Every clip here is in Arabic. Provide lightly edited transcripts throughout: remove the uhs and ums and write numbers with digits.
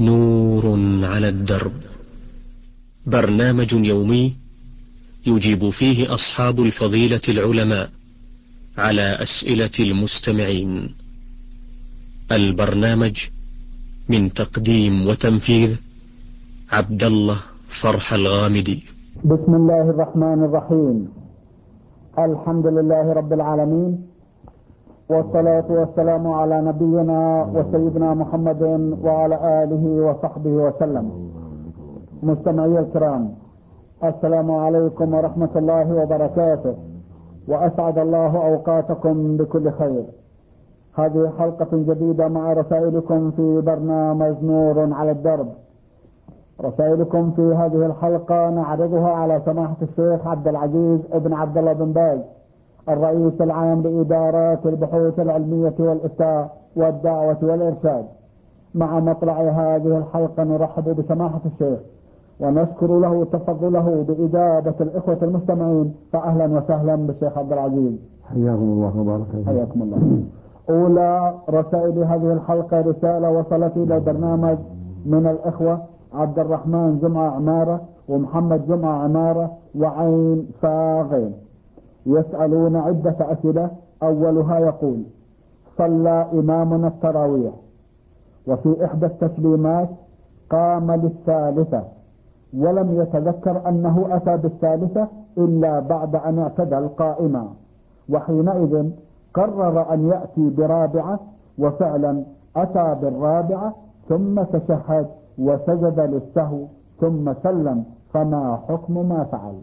نور على الدرب، برنامج يومي يجيب فيه أصحاب الفضيلة العلماء على أسئلة المستمعين. البرنامج من تقديم وتنفيذ عبد الله فرح الغامدي. بسم الله الرحمن الرحيم. الحمد لله رب العالمين، والصلاة والسلام على نبينا وسيدنا محمد وعلى آله وصحبه وسلم. مستمعي الكرام، السلام عليكم ورحمة الله وبركاته، وأسعد الله أوقاتكم بكل خير. هذه حلقة جديدة مع رسائلكم في برنامج نور على الدرب. رسائلكم في هذه الحلقة نعرضها على سماحة الشيخ عبد العزيز ابن عبد الله بن باز، الرئيس العام لإدارات البحوث العلمية والإفتاء والدعوة والإرشاد. مع مطلع هذه الحلقة نرحب بسماحة الشيخ ونشكر له تفضله بإجابة الإخوة المستمعين، فأهلا وسهلا بالشيخ عبد العزيز. حياكم الله وبارك فيكم. حياكم الله. أولى رسائل هذه الحلقة رسالة وصلت إلى البرنامج من الإخوة عبد الرحمن جمعة عمارة ومحمد جمعة عمارة وعين فاغين، يسألون عدة أسئلة. أولها يقول: صلى إمامنا التراويح وفي إحدى التسليمات قام للثالثة ولم يتذكر أنه أتى بالثالثة إلا بعد أن اعتدل قائما، وحينئذ قرر أن يأتي برابعة، وفعلا أتى بالرابعة ثم تشهد وسجد للسهو ثم سلم، فما حكم ما فعل؟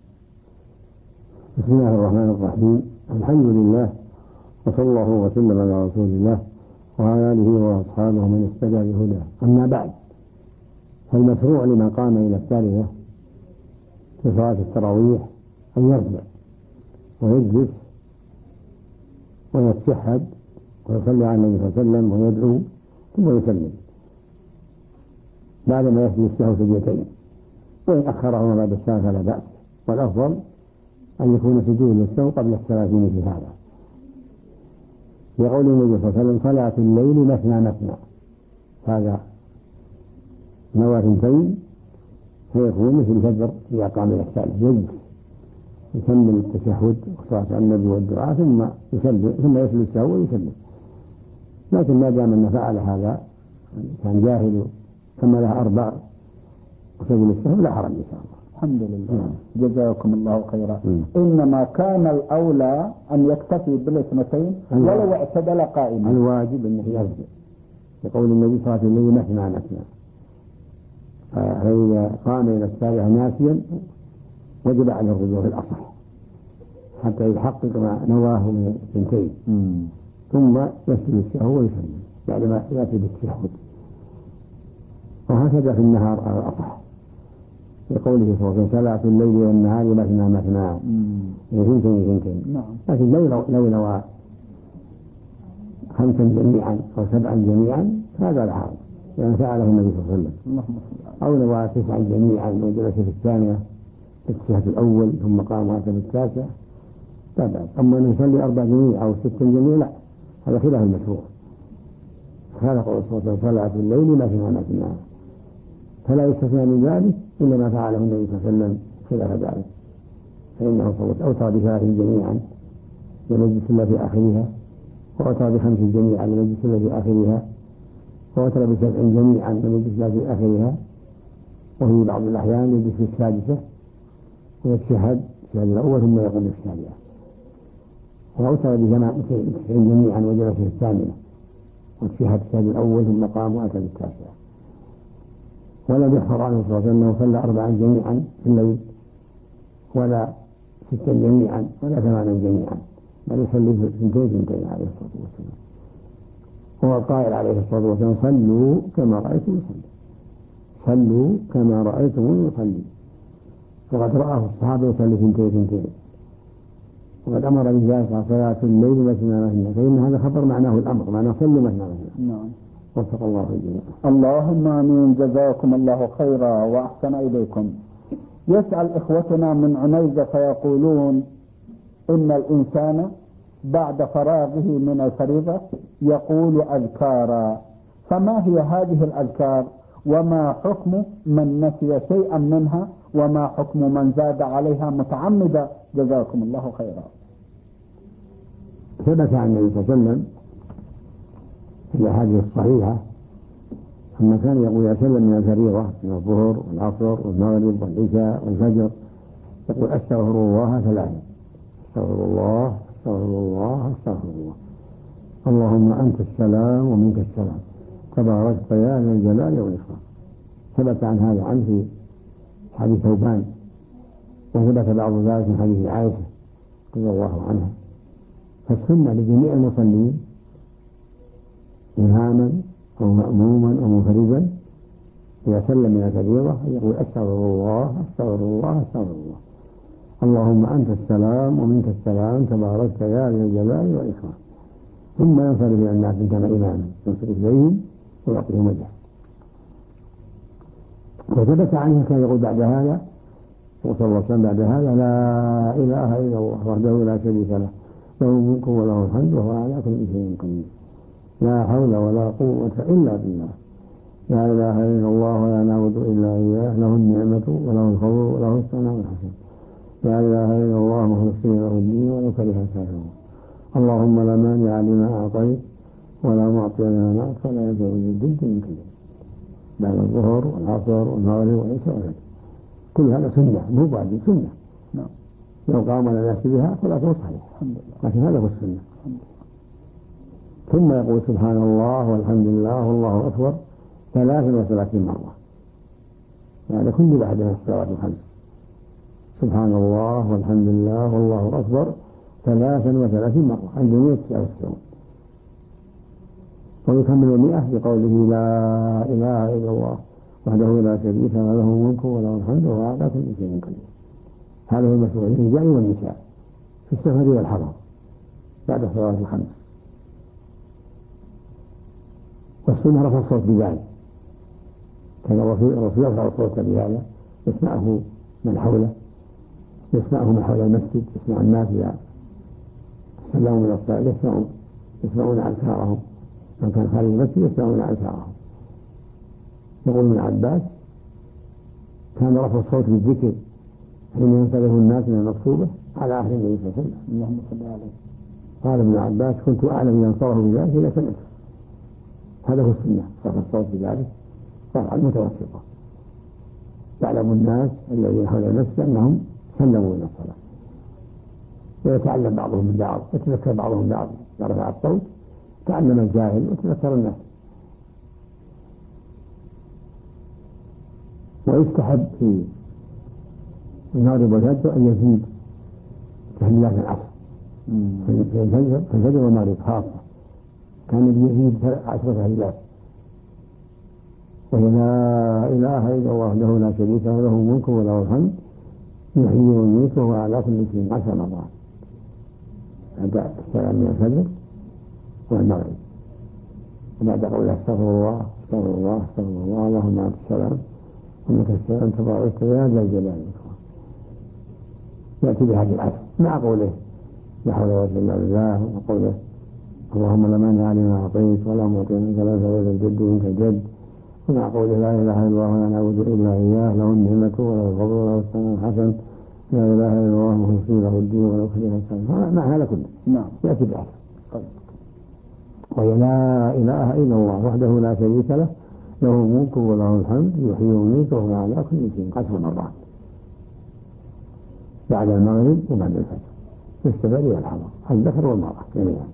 بسم الله الرحمن الرحيم. الحمد لله، وصلى الله وسلم على رسول الله وعلى آله وأصحابه من اهتدى بهداه. أما بعد، فالمشروع لمن قام إلى الثالثة في صلاة التراويح أن يرجع ويجلس ويتشهد ويصلي على النبي صلى الله عليه وسلم ويدعو ثم يسلم بعدما يسجد السهو سجدتين، وإن أخرهما بعد السلام فلا بأس، والأفضل أن يكون سجود للسهو قبل الثلاثين في هذا، لقول النبي صلى الله عليه وسلم: صلاة الليل مثنى مثنى. هذا نوى ثنتين فيكون مثل الفجر إذا قام إلى الثالث، يجلس يكمل التشهد والصلاة على النبي والدعاء ثم يسلم، ثم يسجد السهو ويسلم. لكن ما دام أن فعل هذا كان جاهل ثم له 4 وسجد السهو لا حرج إن شاء الله. الحمد لله. جزاكم الله خيرا. إنما كان الأولى أن يكتفي بالاثنتين ولو اعتدل قائما. الواجب أنه يرجع، يقول النبي صلى الله عليه وسلم: مثنى مثنى. فإذا قام إلى الثالثة ناسيا وجب عليه الرجوع في الأصح حتى يحقق ما نواه من الثنتين، ثم يسجد السهو ويسلم بعدما يأتي بالتشهد. وهكذا في النهار على الأصح، لقوله صلى الله عليه وسلم: صلاة الليل والنهار مثنى مثنى، ثنتين. لكن لو نوى 5 جميعا أو 7 جميعا هذا لا حرج، لأن فعله النبي صلى الله عليه وسلم. أو نوى 9 جميعا وجلس في الثانية في التشهد الأول ثم قام وأتى بالتاسع لا بأس. أما أن يصلي 4 جميع أو 6 جميع لا، هذا خلاف المشروع. هذا قول صلى الله عليه وسلم: صلاة الليل مثنى مثنى، فلا يستثنى من ذلك إلا ما فعله النبي صلى الله عليه وسلم خلاف ذلك، فإنه صلى الله عليه وسلم أوتى ب3 جميعا لمجلس الله في آخرها، وأوتى ب5 جميعا لمجلس الله في آخرها، وأوتى ب7 جميعا لمجلس الله في آخرها، وفي بعض الأحيان يجلس في السادسة ويتشهد الشهد الأول ثم يقوم بالسابعة، وأوتى ب90 جميعا وجلس في الثامنة وتشهد الشهد الأول ثم قام وأتى بالتاسعة. ولم يحفظ عنه صلى الله عليه وسلم أنه صلى 4 جميعا في الليل ولا 6 جميعا ولا 8 جميعا، بل يصلي في 2 عليه الصلاة والسلام. هو القائل عليه الصلاة والسلام: صلوا كما رأيتم يصلي، صلوا كما رأيتم يصلي. وقد رآه الصحابة يصلي 2 وقد أمر بذلك: صلاة الليل مثنى مثنى، فإن هذا خبر معناه الأمر، معناه صلوا مثنى مثنى. نعم. وفق الله الجميع. اللهم آمين. جزاكم الله خيرا وأحسن إليكم. يسأل إخوتنا من عنيزة فيقولون: إن الإنسان بعد فراغه من الفريضة يقول أذكارا، فما هي هذه الأذكار وما حكم من نسي شيئا منها، وما حكم من زاد عليها متعمدا؟ جزاكم الله خيرا. ثبت عن النبي صلى الله عليه وسلم في الأحاديث الصحيحة أما كان يقول يسلم من الفريضة من الظهر والعصر والمغرب والعشاء والفجر يقول أستغفر الله ثلاثا: أستغفر الله أستغفر الله أستغفر الله، اللهم أنت السلام ومنك السلام، تباركت يا ذا الجلال والإكرام. ثبت عن هذا عنه في حديث ثوبان، وثبت بعض ذلك من حديث عائشة رضي الله عنها. فالسنة لجميع المصلين إماما أو مأموما أو منفردا إذا سلم من الفريضة يقول أستغفر الله أستغفر الله أستغفر الله، اللهم أنت السلام ومنك السلام، تباركت يا ذا الجلال والإكرام، ثم ينصرف إلى الناس كما إماما ينصرف إليهم ويعطيهم وجهه. وثبت عنه كان يقول بعد هذا صلى الله عليه وسلم بعد هذا: لا إله إلا الله وحده لا شريك له، له الملك وله الحمد وهو على كل شيء قدير، لا حول ولا قوة إلا بالله، لا إله إلا الله ولا نعبد إلا إياه، له النعمة وله الفضل وله الثناء الحسن، لا إله إلا الله مخلصين له الدين ولو كره الكافرون، اللهم لا مانع لما أعطيت ولا معطي لما منعت ولا ينفع ذي الجد منك الجد، بعد الظهر والعصر والمغرب والعشاء والفجر. كل هذا سنة مو واجب، سنة. لو قام لا يأتي بها صلاته صحيحة، لكن هذا هو السنة. ثم يقول سبحان الله والحمد لله والله أكبر 33 مرة، هذا كل بعد من الصلوات الخمس. سبحان الله والحمد لله والله أكبر 33 مرة عند 199. ويكمل 100 بقوله: لا إله إلا الله وحده لا شريك له، له الملك وله الحمد وهو على كل شيء قدير. هذا هو المشروع للرجال والنساء في السفر والحضر بعد الصلوات الخمس. والسنة رفع الصوت بذلك، كان الرسول يرفع الصوت بهذا، يسمعه من حوله، يسمعه من حول المسجد، يسمع الناس إذا سلموا من الصلاة يسمعون أذكارهم، من كان خارج المسجد يسمعون أذكارهم. يقول ابن عباس: كان رفع الصوت بالذكر حين ينصرف الناس من المكتوبة على عهد النبي صلى الله عليه وسلم. اللهم صل عليه. قال ابن عباس: كنت أعلم إذا انصرفوا بذلك إذا سمعته. هذا هو السنة، رفع الصوت بذلك رفعا متوسطا، يعلم الناس الذين حول المسجد أنهم سلموا من الصلاة، ويتعلم بعضهم من بعض، يتذكر بعضهم بعض. رفع الصوت تعلم الجاهل وتذكر الناس. ويستحب في المغرب والفجر أن يزيد تهليلات العصر في الفجر والمغرب خاصة، كان يزيد 10 تهليلات، وهي: لا إله إلا الله وحده لا شريك له، له الملك وله الحمد يحيي ويميت وهو على كل شيء 10 مرات بعد السلام من الفجر والمغرب، وبعد قوله: استغفر الله استغفر الله استغفر الله، اللهم أنت السلام ومنك السلام، تباركت يا ذا الجلال والإكرام. يأتي بهذه العشر مع قوله: لا حول ولا قوة إلا بالله، وقوله: اللهم لا مانع لما أعطيت ولا معطي منك لا ينفع ذا الجد منك الجد، ومع قوله: لا إله إلا الله ولا نعبد إلا إياه، له النعمة وله الفضل وله الثناء الحسن، لا إله إلا الله مخلصين له الدين ولو كره الكافرون. مع هذا كله يأتي بعشر. وهي: لا إله إلا الله وحده لا شريك له، له الملك وله الحمد يحيي ويميت وهو على كل شيء 10 مرات بعد المغرب وبعد الفجر في السفر والحضر، الذكر والمرأة جميعا.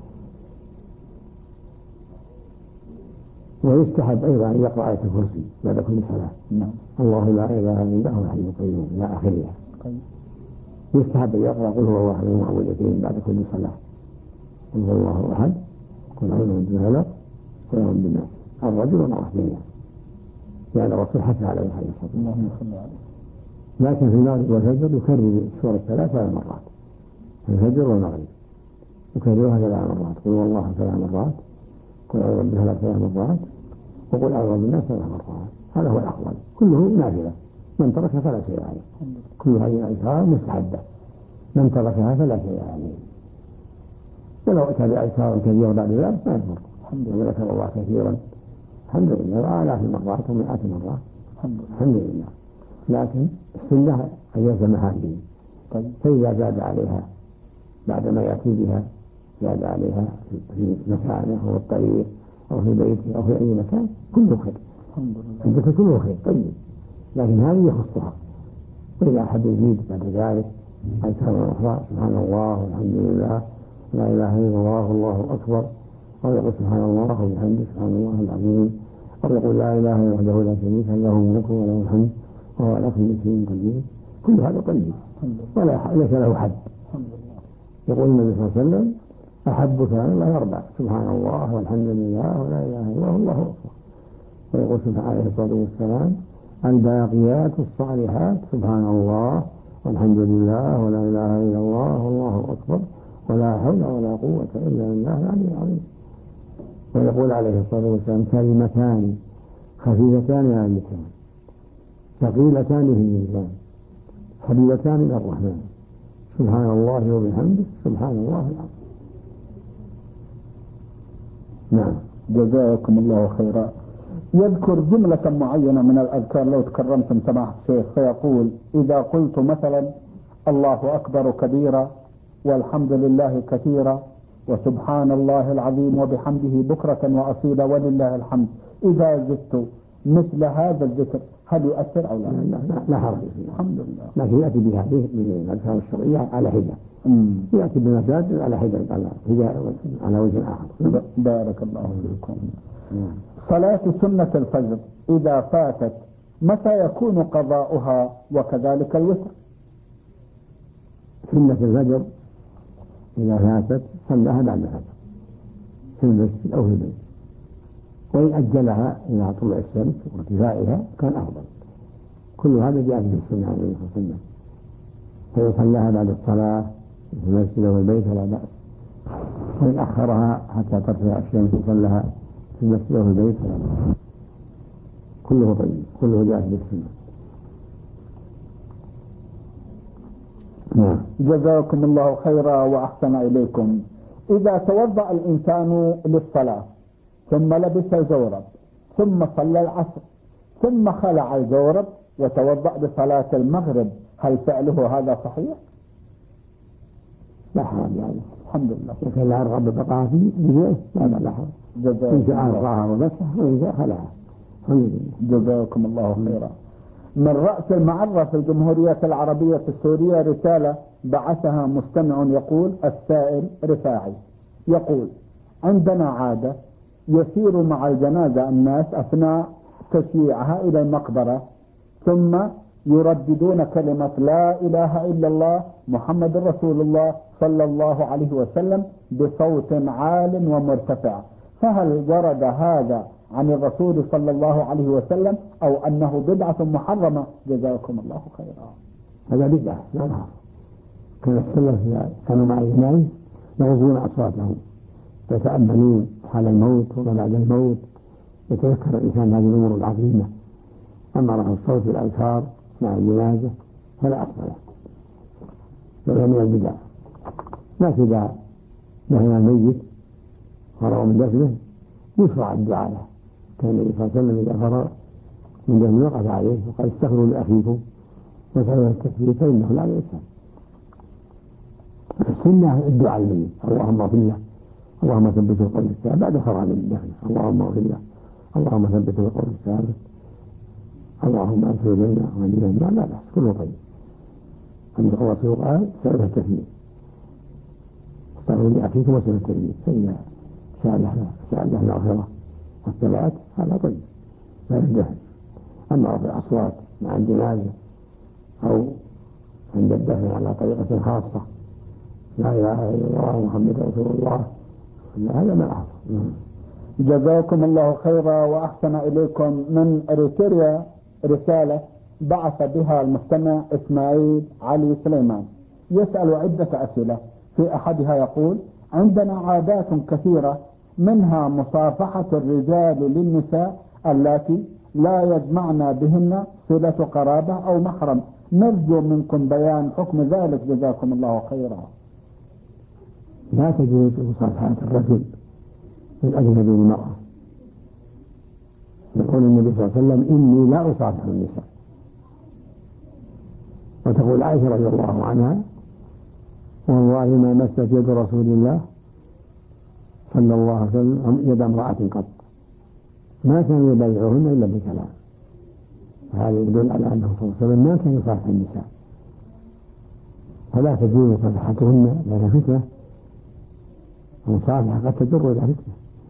ويستحب أيضا أن يقرأ آية الكرسي بعد كل صلاة. الله لا إله إلا هو الحي القيوم إلى آخرها. يستحب أن يقرأ قل هو الله أحد المعوذتين بعد كل صلاة: قل هو الله أحد، قل أعوذ برب الفلق، قل أعوذ بالناس، الرجل والمرأة جميعا، لأن الرسول حث عليه عليه الصلاة والسلام. لكن في المغرب والفجر يكرر السورة 3 مرات، في الفجر والمغرب يكررها 3 مرات: قل هو الله 3 مرات، قل أعوذ برب الفلق 3 مرات، وقل أعوذ بالناس 3 مرات. هذا هو الأفضل، كله نافلة، من تركها فلا شيء عليه. كل هذه الأذكار مستحبة، من تركها فلا شيء عليه، ولو أتى بأذكار كثيرة بعد ذلك ما يضر. وذكر الله كثيرا الحمد لله، وآلاف المرات ومئات المرات الحمد لله. لكن السنة أن يلزم هذه، فإذا زاد عليها بعد ما يأتي بها زاد عليها في مكانه أو الطريق أو في بيته أو في أي مكان كله خير، الذكر كله خير طيب، لكن هذه يخصها. وإذا أحد يزيد بعد ذلك أذكار أخرى سبحان الله والحمد لله لا إله إلا الله والله أكبر، أو يقول سبحان الله وبحمده سبحان الله العظيم، أو يقول لا إله إلا وحده لا شريك له الملك وله الحمد وهو على كل شيء قدير، كل هذا طيب ولا ليس له حد. يقول النبي صلى الله عليه وسلم أحب كلام لا يربع سبحان الله والحمد لله ولا إله إلا الله والله أكبر. ويقول سبحانه عليه الصلاة والسلام الباقيات الصالحات سبحان الله والحمد لله ولا إله إلا الله والله أكبر ولا حول ولا قوة إلا بالله العلي العظيم. ويقول عليه الصلاة والسلام كلمتان خفيفتان على اللسان ثقيلتان في الميزان حبيبتان إلى الرحمن سبحان الله وبحمده سبحان الله العظيم. نعم. جزاكم الله خيرا. يذكر جملة معينة من الأذكار لو تكرمتم سماحة الشيخ، فيقول إذا قلت مثلا الله أكبر كبيرا والحمد لله كثيرا وسبحان الله العظيم وبحمده بكرة وأصيلا ولله الحمد، إذا زدت مثل هذا الذكر هل يؤثر أو لا؟ لا حرج فيه الحمد لله. لكن يأتي بهذه الأذكار الشرعية على حدة، يأتي بالمساجد على حدة على وجه آخر. بارك الله فيكم. صلاة سنة الفجر إذا فاتت متى يكون قضاؤها وكذلك الوتر؟ سنة الفجر إذا فاتت صلىها بعد الفجر في المسجد أو في البيت، وإن أجلها إلى طلوع الشمس وارتفاعها كان أفضل. كل هذا جاء في السنة عليه الصلاة والسلام، فإن صلىها بعد الصلاة في المسجد أو البيت فلا بأس، وإن أخرها حتى ترتفع الشمس وصلىها في المسجد أو في البيت فلا بأس. كله طيب، كله جاء في السنة. نعم. جزاكم الله خيرا وأحسن إليكم. إذا توضأ الإنسان للصلاة ثم لبس الجورب ثم صلى العصر ثم خلع الجورب وتوضأ لصلاة المغرب، هل فعله هذا صحيح؟ لا حرج يعني. الحمد لله. لكن لا أرغب بقاء في بجئه لا حرج. إن شاء أرضاها وبسها وإن شاء خلعها. الحمد لله. جزاكم الله خيرا. من رأس المعرة في الجمهورية العربية السورية رسالة بعثها مستمع يقول السائل رفاعي، يقول عندنا عادة يسير مع الجنازة الناس أثناء تشييعها إلى المقبرة ثم يرددون كلمة لا إله إلا الله محمد رسول الله صلى الله عليه وسلم بصوت عال ومرتفع، فهل ورد هذا عن الرسول صلى الله عليه وسلم أو أنه بدعة محرمة؟ جزاكم الله خيرا. هذا بدعة لا نعرف. كان السلف كانوا مع الناس يغضون أصواتهم يتأملون حال الموت وما بعد الموت، يتذكر الإنسان هذه الأمور العظيمة. أما رفع الصوت بالأذكار مع الجنازة فلا أصل له، وهو من البدع. لكن إذا دفن الميت فرغ من دفنه يشرع الدعاء له، كان النبي صلى الله عليه وسلم إذا فرغ من دفنه وقف عليه وقال استغفروا لأخيكم واسألوا التكفير فإنه لا يسأل. السنة الدعاء الميت اللهم اغفر له اللهم ثبته القول الثابت بعد فرغ من دفنه، اللهم اغفر له اللهم ثبته القول الثابت اللهم أدخل الجنة وأدخله لا بأس كله طيب. عند الرسول قال سأل التكفير استغفروا لأخيكم واسألوا التكفير، فإذا سأل له المغفرة والثبات هذا طيب لا يدفن. أما رفع الأصوات مع الجنازة أو عند الدفن على طريقة خاصة لا إله إلا الله محمد رسول الله هذا ما أحسن. جزاكم الله خيرا وأحسن إليكم. من إريتريا رسالة بعث بها المستمع إسماعيل علي سليمان، يسأل عدة أسئلة. في أحدها يقول عندنا عادات كثيرة منها مصافحة الرجال للنساء اللاتي لا يجمعنا بهن صلة قرابة أو محرم، نرجو منكم بيان حكم ذلك جزاكم الله خيرا. لا تجوز مصافحة الرجل الأجنبي للمرأة يقول النبي صلى الله عليه وسلم إني لا أصافح النساء. وتقول عائشة رضي الله عنها والله ما مست يد رسول الله صلى الله عليه وسلم يد امرأة قط ما كان يبايعهن إلا بكلام. هذا يدل على أنه صلى الله عليه وسلم ما كان يصافح النساء، فلا تجوز مصافحتهن لها فتنة، المصافحة قد تجر إلى فتنة،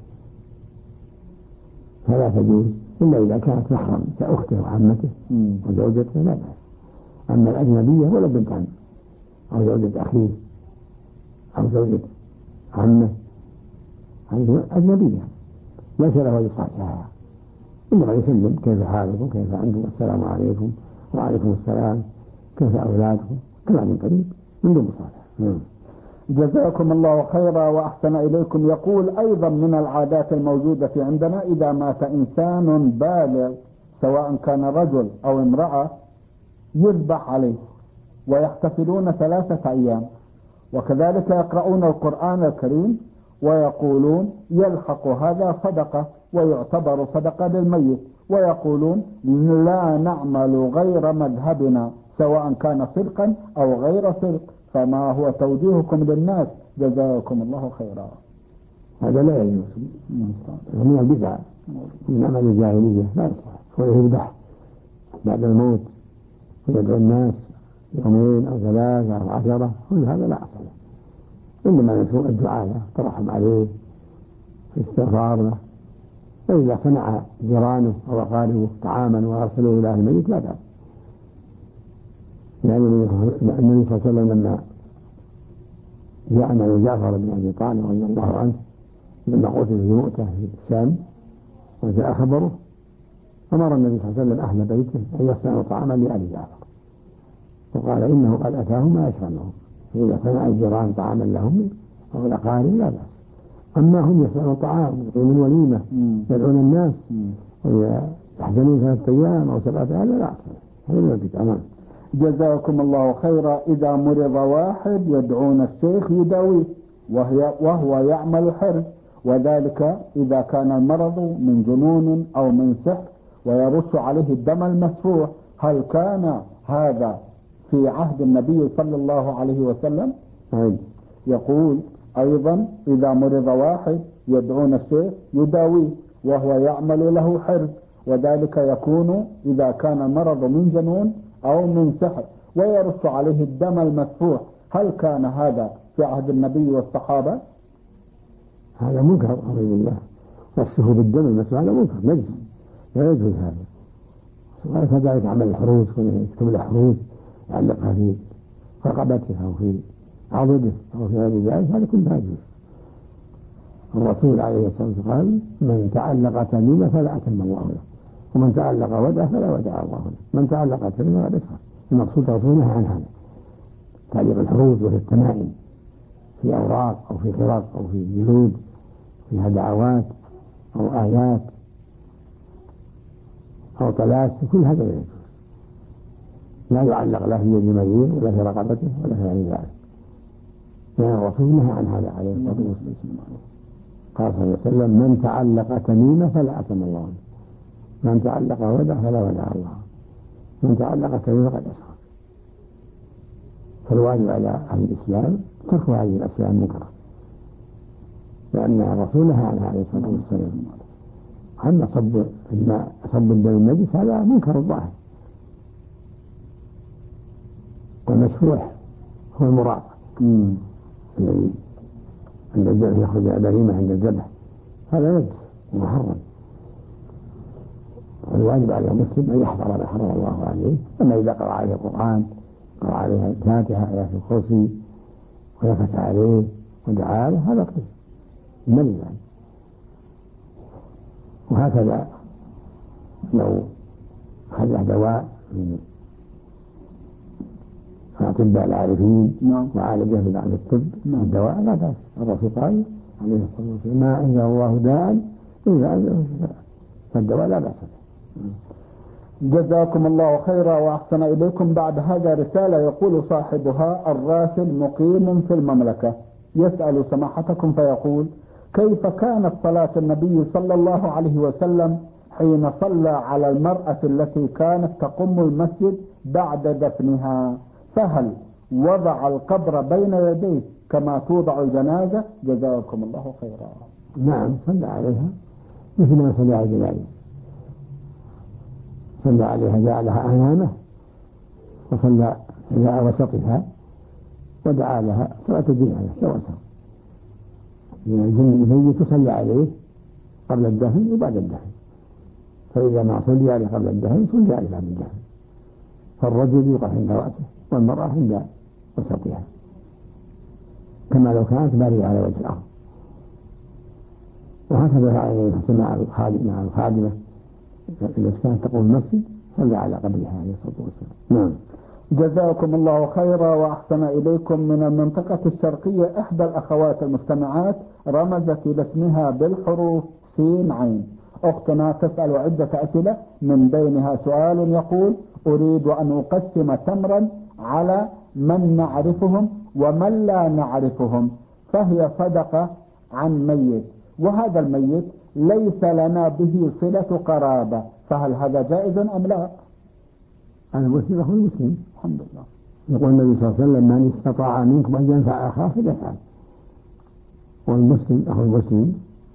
فلا تجوز إلا إذا كانت محرم كأخته وعمته وزوجته لا بأس. أما الأجنبية ولا بنت عم أو زوجة أخيه أو زوجة عمه هذه أجنبية ليس له يصافحها، إنما يسلم كيف حالكم كيف أنتم السلام عليكم وعليكم السلام كيف أولادكم كلام قريب من دون مصافحة. جزاكم الله خيرا وأحسن إليكم. يقول أيضا من العادات الموجودة عندنا إذا مات إنسان بالغ سواء كان رجل أو امرأة يذبح عليه ويحتفلون 3 أيام، وكذلك يقرؤون القرآن الكريم ويقولون يلحق هذا صدقة ويعتبر صدقة للميت، ويقولون لا نعمل غير مذهبنا سواء كان صدقا أو غير صدق، فما هو توجيهكم للناس جزاكم الله خيرا؟ هذا لا يجوز من البدع من عمل الجاهلية لا يصح. ويذبح بعد الموت ويدعو الناس 2 أو 3 أو 10 كل هذا لا أصل، إنما نشوء الدعاء له ترحم عليه استغفار له. فإذا صنع جيرانه أو أقاربه طعاما وأرسلوه إلى الميت لا بأس. يعني النبي صلى الله عليه وسلم لما جاء من جعفر بن أبي طالب رضي الله عنه لما قتل في مؤتة في الشام وجاء خبره أمر النبي صلى الله عليه وسلم أهل بيته أن يصنعوا طعاما لآل جعفر، وقال إنه قد أتاهم ما يشغلهم، فإذا صنع الجيران طعاما لهم أو الأقارب لا بأس. أما هم يصنعون طعام من وليمة يدعون الناس ويحزنون 3 أيام أو 7 أيام لا أصل، هذا من البدع. جزاكم الله خيرا. إذا مرض واحد يدعون الشيخ يداويه وهو يعمل حرز، وذلك إذا كان المرض من جنون أو من سحر ويرش عليه الدم المسفوح. هل كان هذا في عهد النبي صلى الله عليه وسلم؟ يقول أيضا إذا مرض واحد يدعون الشيخ يداويه وهو يعمل له حرز، وذلك يكون إذا كان المرض من جنون أو من سحر ويرش عليه الدم المسفوح. هل كان هذا في عهد النبي والصحابة؟ هذا منكر أعوذ بالله، رشه بالدم المسفوح هذا منكر نجس لا يجوز هذا. وكذلك عمل الحروز يكتب له حروز يعلقها في رقبته أو في عضده أو في غير ذلك هذا كله يجوز. الرسول عليه الصلاة والسلام قال من تعلق تميمة فلا أتم الله له، ومن تعلق ودع فلا ودع الله له، من تعلق تميمة فلا يسخر. المقصود رسوله عن هذا تعليق الحروز وفي التمائم في أوراق أو في خرق أو في جلود فيها دعوات أو آيات أو طلاسم كل هذا لا يجوز، لا يعلق لا في يد مريض ولا في رقبته ولا في غير ذلك، لأن الرسول نهى عن هذا عليه الصلاة والسلام. قال صلى الله عليه وسلم من تعلق تميمة فلا أتم الله له، من تعلق ودع فلا ودع الله، من تعلق تميمة قد أشرك. فالواجب على أهل الإسلام ترك هذه الأشياء المنكرة، لأن الرسول نهى عنها عليه الصلاة والسلام. أما صب الدم النجس هذا منكر الظاهر، والمشروع هو المراق الذي عند الذبح يخرج البهيمة عند الذبح هذا نجس ومحرم. والواجب على المسلم أن يحذر ما حرم الله عليه. أما إذا قرأ عليه القرآن قرأ عليها الفاتحة آيات الكرسي ويفت عليه ودعا له هذا طيب من يعني. وهكذا لو خذ دواء من أطباء العارفين وعالجه ببعض الطب الدواء لا بأس. الرسول قال عليه الصلاة والسلام ما أنزل الله داء إلا أنزله شفاء، فالدواء لا بأس به. جزاكم الله خيرا وأحسن إليكم. بعد هذا رسالة يقول صاحبها الراسل مقيم في المملكة يسأل سماحتكم فيقول كيف كانت صلاة النبي صلى الله عليه وسلم حين صلى على المرأة التي كانت تقم المسجد بعد دفنها، فهل وضع القبر بين يديه كما توضع الجنازة؟ جزاكم الله خيرا. نعم صلى عليها مثل ما صلى على الجنازة، صلى عليها جعلها أمامه وصلى إلى وسطها ودعا لها صلاة الجنازة سواء الميت تصلى عليه قبل الدفن وبعد الدفن، فإذا ما صلي عليه قبل الدفن صلي عليه بعد الدفن، فالرجل يوقف عند رأسه والمرأة عند وسطها كما لو كانت بارية على وجه الأرض. وهكذا فعل مع الخادمة إذا كانت تقوم المسجد صلى على قبرها عليه الصلاة والسلام. نعم. جزاكم الله خيرا وأحسن إليكم. من المنطقة الشرقية إحدى الأخوات المستمعات رمزت إلى اسمها بالحروف سين عين. أختنا تسأل عدة أسئلة، من بينها سؤال يقول: أريد أن أقسم تمرا على من نعرفهم ومن لا نعرفهم، فهي صدقة عن ميت، وهذا الميت ليس لنا به صلة قرابة، فهل هذا جائز أم لا؟ المسلم أخو المسلم. الحمد لله. يقول النبي صلى الله عليه وسلم: من استطاع منكم أن ينفع أخاه فليفعل. والمسلم أخو المسلم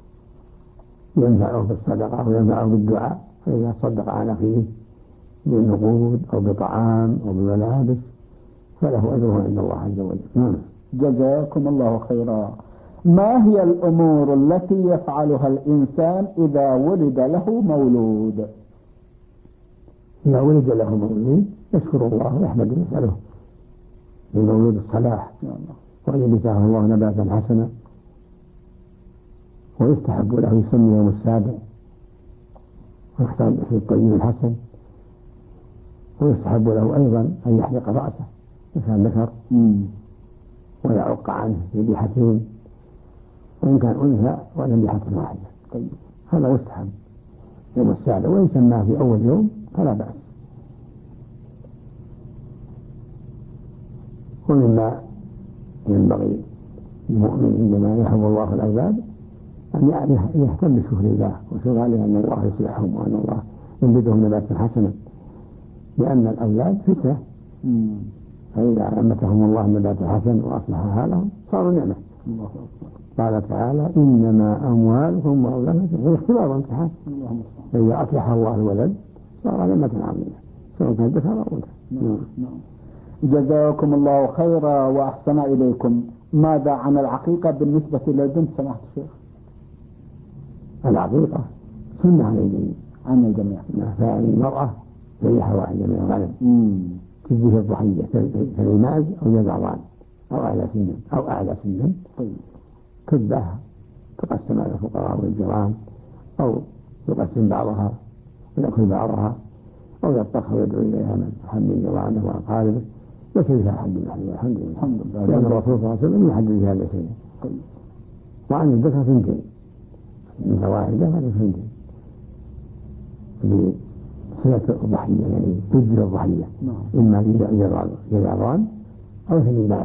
ينفعه بالصدقة وينفعه بالدعاء، فإذا صدق على أخيه بالنقود أو بطعام أو بملابس فله أجره عند الله عز وجل. نعم. جزاكم الله خيرا. ما هي الأمور التي يفعلها الإنسان إذا ولد له مولود؟ إذا ولد له مولود يشكر الله ويحمد ويسأله للمولود الصلاح، وأن يبتاه الله نباتا حسنا، ويستحب له يسمي يوم السابع ويختار الاسم الطيب الحسن، ويستحب له أيضا أن يحلق رأسه إن كان ذكر ويعق عنه بذبيحتين، وإن كان أنثى وذبيحة واحدة. طيب. هذا يستحب يوم السابع، وإن سماه في أول يوم فلا بأس. ومما ينبغي المؤمن عندما يحب الله العباد أن يهتم بشكر الله وشكر عليه أن الله يصلحهم وأن الله ينبتهم نباتا حسنا، لأن الأولاد فتنة، فإذا أنبتهم الله نبات حسن وأصلح حالهم صاروا نعمة. قال تعالى: إنما أموالكم وأولادكم هو اختبار وامتحان، فإذا أصلح الله الولد صار نعمة عظيمة سواء كان ذكر أو أنثى. جزاكم الله خيرا وأحسن إليكم. ماذا عن العقيقة بالنسبة للبنت سماحة الشيخ؟ العقيقة سنة عن الجميع، فالمرأة ذبيحة واحدة من الغنم تجزي الضحية كالماز أو يزعران أو أعلى سنا تذبح، تقسم على الفقراء والجيران، أو يقسم بعضها ويأكل بعضها، أو يطبخ ويدعو إليها من حد جيرانه وأقاربه، ليس فيها حد محدود الحمد لله، لأن الرسول صلى الله عليه وسلم يحدد في هذا الشيء. وعن الذكر ثنتين من واحدة وعن ثنتين لصلة الضحية، يعني تجزي الضحية إما يزعران أو في الناس.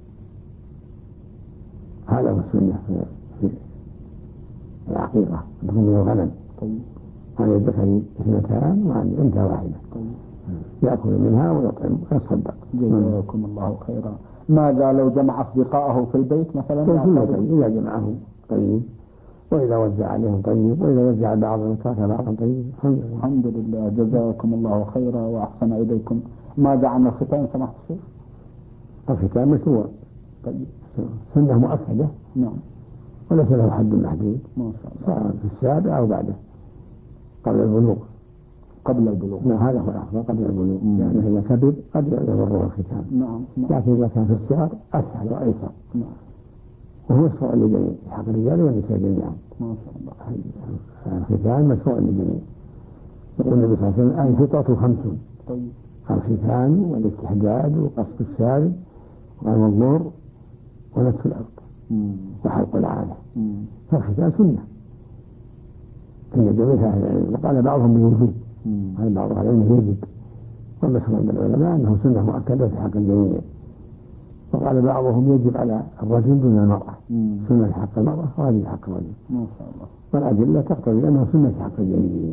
هذا هو السنة في العقيقة، تكون من الغنم. عن الذكر اثنتان وعن الأنثى واحدة، يأكل منها ويطعم ويصدق. جزاكم الله خيرا. ماذا لو جمع أصدقائه في البيت مثلا؟ إذا جمعهم طيب، وإذا وزع عليهم طيب، وإذا وزع بعضهم ترك بعضهم طيب. الحمد لله. جزاكم الله خيرا وأحسن إليكم. ماذا عن الختان سماحة الشيخ؟ الختان مشروع، طيب سنة مؤكدة. نعم. وليس له حد محدود، ما شاء الله، سواء في السابع أو بعده قبل البلوغ. نعم، هذا هو الأفضل قبل البلوغ، يعني إذا كبر قد يضره الختان. نعم. لكن إذا كان في الصغر أسهل وأيسر. نعم. وهو مشروع للجميع، حق الرجال والنساء جميعا. ما شاء الله. الختان مشروع للجميع. يقول النبي صلى الله عليه وسلم: الفطرة 5: طيب. الختان والاستحداد وقص الشارب والمضمور ونتف الأرض وحلق العانة. فالختان سنة عند جميع أهل العلم، وقال بعضهم بالوجوب، قال بعض أهل العلم يجب، والمشهور عند العلماء أنه سنة مؤكدة في حق الجميع. وقال بعضهم يجب على الرجل دون المرأة، سنة حق المرأة وهذه حق الرجل. ما شاء الله. والأدلة تقتضي أنها سنة حق الجليل.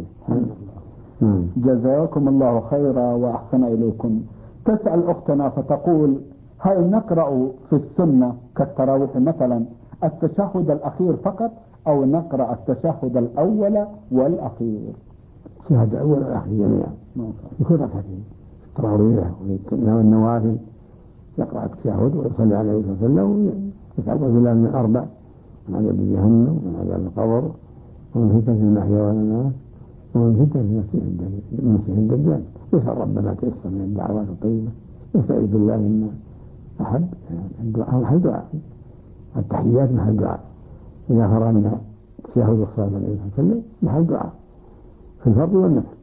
جزاكم الله خيرا وأحسن إليكم. تسأل أختنا فتقول: هل نقرأ في السنة كالتراويح مثلا التشهد الأخير فقط، أو نقرأ التشهد الأول والأخير؟ التشهد الأول والأخير جميعا في كل ركعتين، التراويح والنوافل يقرأ التشهد ويصلي عليه صلى الله عليه وسلم ويتعوذ بالله من 4: من عذاب جهنم ومن عذاب القبر ومن فتنة المحيا والممات ومن فتنة المسيح الدجال. يسأل ربنا تيسر من الدعوات الطيبة، يستعيذ بالله من أحد الدعاء محل دعاء، التحيات محل دعاء، إذا فرغ من التشهد والصلاة عليه صلى الله عليه وسلم محل دعاء في الفرض والنفل،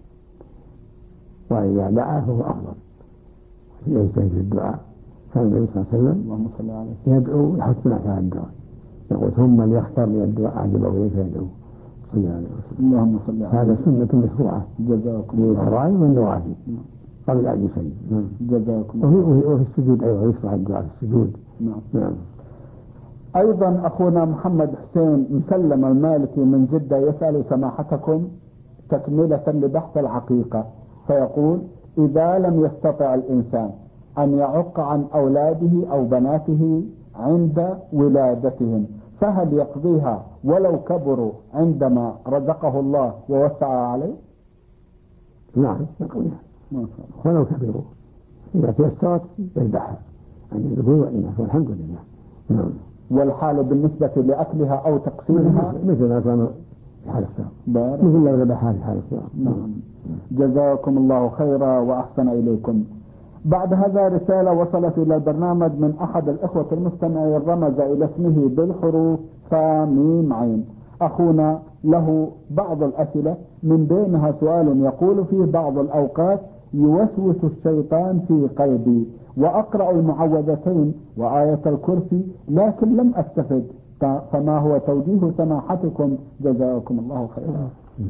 وإذا دعا فهو أفضل يجتهد في الدعاء. كان النبي صلى الله عليه وسلم يدعو يحث على الدعاء، يقول: ثم ليختار من الدعاء عجبه إليه فيدعو صلى الله عليه وسلم. اللهم صل على هذا سنة مشروعة للفرائض والنوافل قبل أن يسلم. جزاكم الله. وفي السجود أيضا يشرع الدعاء في السجود. نعم. أيضا أخونا محمد حسين مسلم المالكي من جدة يسأل سماحتكم تكملة لبحث العقيقة، فيقول: إذا لم يستطع الإنسان أن يعق عن أولاده أو بناته عند ولادتهم، فهل يقضيها ولو كبروا عندما رزقه الله ووسع عليه؟ نعم يقضيها ولو كبروا، إذا تيسرت يذبحها عن الذكور والإناث والحمد لله. نعم. والحال بالنسبة لأكلها أو تقسيمها مثل ما كان في حال الصغر، مثل ما ذبحها في حال الصغر. نعم. جزاكم الله خيرا وأحسن إليكم. بعد هذا رسالة وصلت إلى البرنامج من أحد الإخوة المستمعين، رمز إلى اسمه بالحروف فميم عين. أخونا له بعض الأسئلة، من بينها سؤال يقول فيه: بعض الأوقات يوسوس الشيطان في قلبي وأقرأ المعوذتين وآية الكرسي لكن لم أستفد، فما هو توجيه سماحتكم جزاكم الله خيرا؟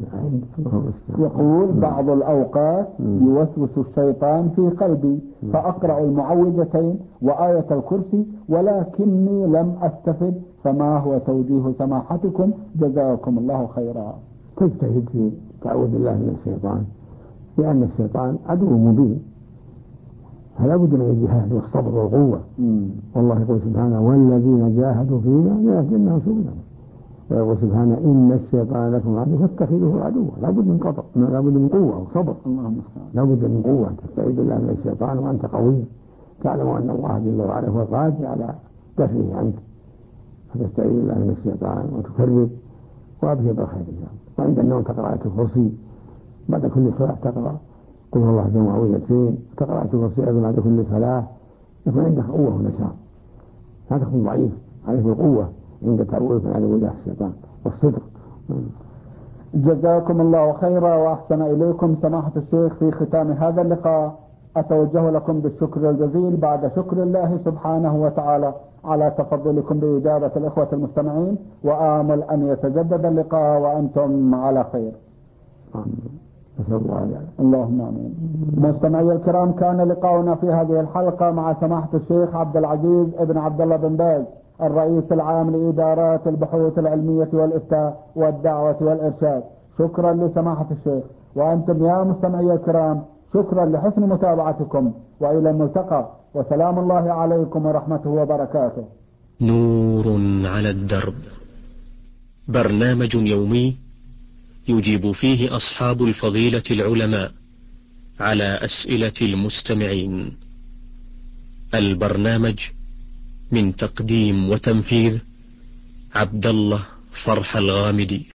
يقول: بعض الأوقات يوسوس الشيطان في قلبي فأقرأ المعوذتين وآية الكرسي ولكني لم أستفد، فما هو توجيه سماحتكم جزاكم الله خيرا؟ تجتهد في تعوذ بالله من الشيطان، لأن الشيطان عدو مبين، فلا بد من الجهاد والصبر والقوة. والله يقول سبحانه: والذين جاهدوا فينا لنهدينهم سبلنا. ويقول سبحانه: إن الشيطان لكم عدو فاتخذوه عدوا. لا بد من قطع، لا بد من قوة وصبر، لا بد من قوة. تستعيذ بالله من الشيطان وأنت قوي، تعلم أن الله جل وعلا هو القادر على دفعه عنك، فتستعيذ بالله من الشيطان وتكرر وأبشر بالخير إن شاء الله. وعند النوم تقرأ آية الكرسي، بعد كل صلاة تقرأ قل هو الله جل وعلا، تقرأ آية الكرسي أيضا بعد كل صلاة، يكون عندك قوة ونشاط، لا تكون ضعيف، عليك بالقوة عند تعوذ على وجه الشيطان والصدق. جزاكم الله خيرا وأحسن إليكم سماحة الشيخ. في ختام هذا اللقاء أتوجه لكم بالشكر الجزيل بعد شكر الله سبحانه وتعالى على تفضلكم بإجابة الإخوة المستمعين، وآمل أن يتجدد اللقاء وأنتم على خير. اللهم آمين. مستمعي الكرام، كان لقاؤنا في هذه الحلقة مع سماحة الشيخ عبد العزيز ابن عبد الله بن باز، الرئيس العام لإدارات البحوث العلمية والإفتاء والدعوة والإرشاد. شكرا لسماحة الشيخ، وأنتم يا مستمعي الكرام شكرا لحسن متابعتكم، وإلى الملتقى، وسلام الله عليكم ورحمته وبركاته. نور على الدرب، برنامج يومي يجيب فيه أصحاب الفضيلة العلماء على أسئلة المستمعين. البرنامج من تقديم وتنفيذ عبد الله فرح الغامدي.